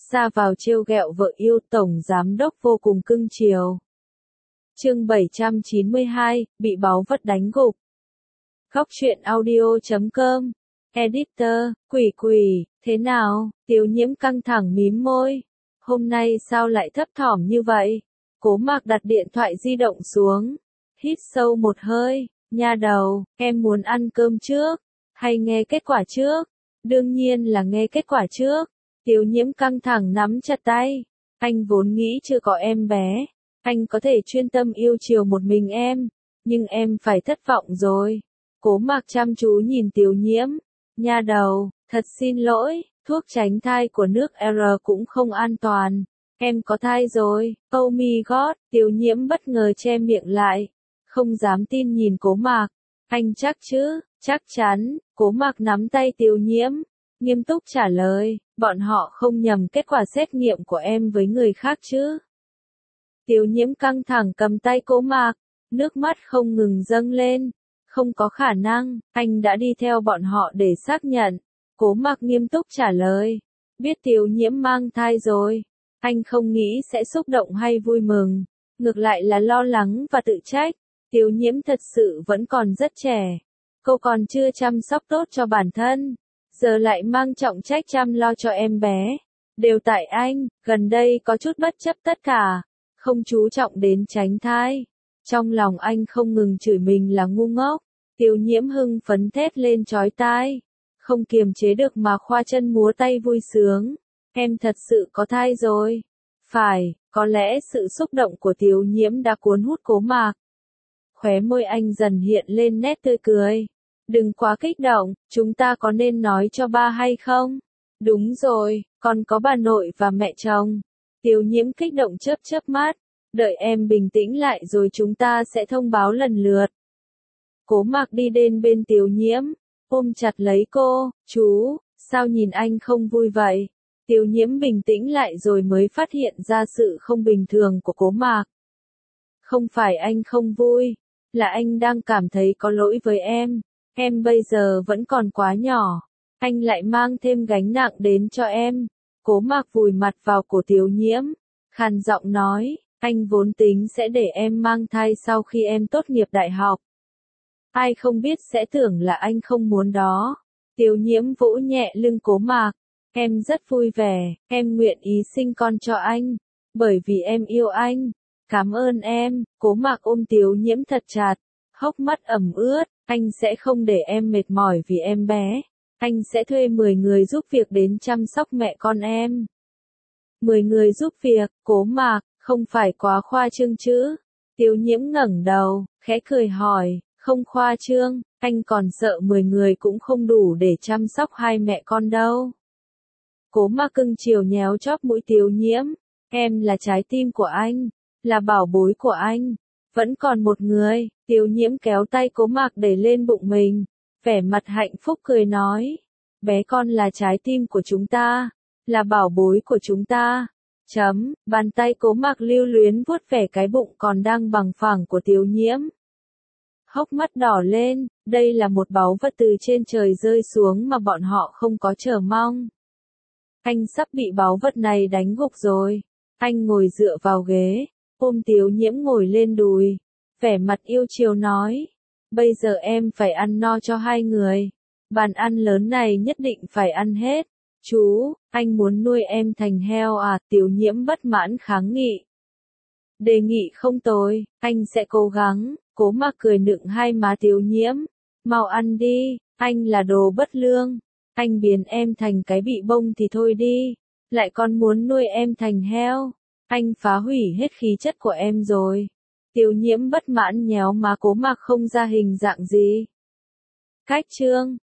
ra vào trêu ghẹo vợ yêu, tổng giám đốc vô cùng cưng chiều. Chương 792, bị báu vật đánh gục. Góc truyện audio.com. Editor, Quỷ, thế nào? Tiêu Nhiễm căng thẳng mím môi. Hôm nay sao lại thấp thỏm như vậy? Cố Mạc đặt điện thoại di động xuống. Hít sâu một hơi. Nha đầu, em muốn ăn cơm trước, hay nghe kết quả trước? Đương nhiên là nghe kết quả trước. Tiêu Nhiễm căng thẳng nắm chặt tay. Anh vốn nghĩ chưa có em bé, anh có thể chuyên tâm yêu chiều một mình em, nhưng em phải thất vọng rồi. Cố Mạc chăm chú nhìn Tiêu Nhiễm. Nha đầu, thật xin lỗi, thuốc tránh thai của nước R cũng không an toàn. Em có thai rồi. Oh my god, Tiêu Nhiễm bất ngờ che miệng lại, không dám tin nhìn Cố Mạc. Anh chắc chứ? Chắc chắn. Cố Mạc nắm tay Tiêu Nhiễm, nghiêm túc trả lời, bọn họ không nhầm kết quả xét nghiệm của em với người khác chứ? Tiêu Nhiễm căng thẳng cầm tay Cố Mạc, nước mắt không ngừng dâng lên. Không có khả năng, anh đã đi theo bọn họ để xác nhận. Cố Mạc nghiêm túc trả lời, biết Tiêu Nhiễm mang thai rồi, anh không nghĩ sẽ xúc động hay vui mừng, ngược lại là lo lắng và tự trách. Tiêu Nhiễm thật sự vẫn còn rất trẻ, cô còn chưa chăm sóc tốt cho bản thân, giờ lại mang trọng trách chăm lo cho em bé. Đều tại anh, gần đây có chút bất chấp tất cả, không chú trọng đến tránh thai. Trong lòng anh không ngừng chửi mình là ngu ngốc. Tiêu Nhiễm hưng phấn thét lên chói tai, không kiềm chế được mà khoa chân múa tay vui sướng. Em thật sự có thai rồi. Phải, có lẽ sự xúc động của Tiêu Nhiễm đã cuốn hút Cố Mạc. Khóe môi anh dần hiện lên nét tươi cười. Đừng quá kích động, chúng ta có nên nói cho ba hay không? Đúng rồi, còn có bà nội và mẹ chồng. Tiêu Nhiễm kích động chớp mắt. Đợi em bình tĩnh lại rồi chúng ta sẽ thông báo lần lượt. Cố Mạc đi đến bên Tiêu Nhiễm, ôm chặt lấy cô. Chú, sao nhìn anh không vui vậy? Tiêu Nhiễm bình tĩnh lại rồi mới phát hiện ra sự không bình thường của Cố Mạc. Không phải anh không vui, là anh đang cảm thấy có lỗi với em. Em bây giờ vẫn còn quá nhỏ, anh lại mang thêm gánh nặng đến cho em. Cố Mạc vùi mặt vào cổ Tiêu Nhiễm, khàn giọng nói, anh vốn tính sẽ để em mang thai sau khi em tốt nghiệp đại học. Ai không biết sẽ tưởng là anh không muốn đó. Tiêu Nhiễm vỗ nhẹ lưng Cố Mạc. Em rất vui vẻ, em nguyện ý sinh con cho anh, bởi vì em yêu anh. Cảm ơn em. Cố Mạc ôm Tiêu Nhiễm thật chặt, hốc mắt ẩm ướt. Anh sẽ không để em mệt mỏi vì em bé. Anh sẽ thuê 10 người giúp việc đến chăm sóc mẹ con em. 10 người giúp việc, Cố Mạc, không phải quá khoa trương chứ? Tiêu Nhiễm ngẩng đầu, khẽ cười hỏi, không khoa trương, anh còn sợ 10 người cũng không đủ để chăm sóc hai mẹ con đâu. Cố Mạc cưng chiều nhéo chóp mũi Tiêu Nhiễm, em là trái tim của anh, là bảo bối của anh. Vẫn còn một người. Tiêu Nhiễm kéo tay Cố Mạc đẩy lên bụng mình, vẻ mặt hạnh phúc cười nói, bé con là trái tim của chúng ta, là bảo bối của chúng ta. Bàn tay Cố Mạc lưu luyến vuốt vẻ cái bụng còn đang bằng phẳng của Tiêu Nhiễm. Hốc mắt đỏ lên, đây là một báu vật từ trên trời rơi xuống mà bọn họ không có chờ mong. Anh sắp bị báu vật này đánh gục rồi. Anh ngồi dựa vào ghế, ôm Tiêu Nhiễm ngồi lên đùi, vẻ mặt yêu chiều nói, bây giờ em phải ăn no cho hai người. Bàn ăn lớn này nhất định phải ăn hết. Chú, anh muốn nuôi em thành heo à? Tiêu Nhiễm bất mãn kháng nghị. Đề nghị không tồi, anh sẽ cố gắng. Cố Mạc cười nựng hai má Tiêu Nhiễm. Mau ăn đi, anh là đồ bất lương. Anh biến em thành cái bị bông thì thôi đi, lại còn muốn nuôi em thành heo. Anh phá hủy hết khí chất của em rồi. Tiêu Nhiễm bất mãn nhéo má Cố Mạc không ra hình dạng gì. Cách chương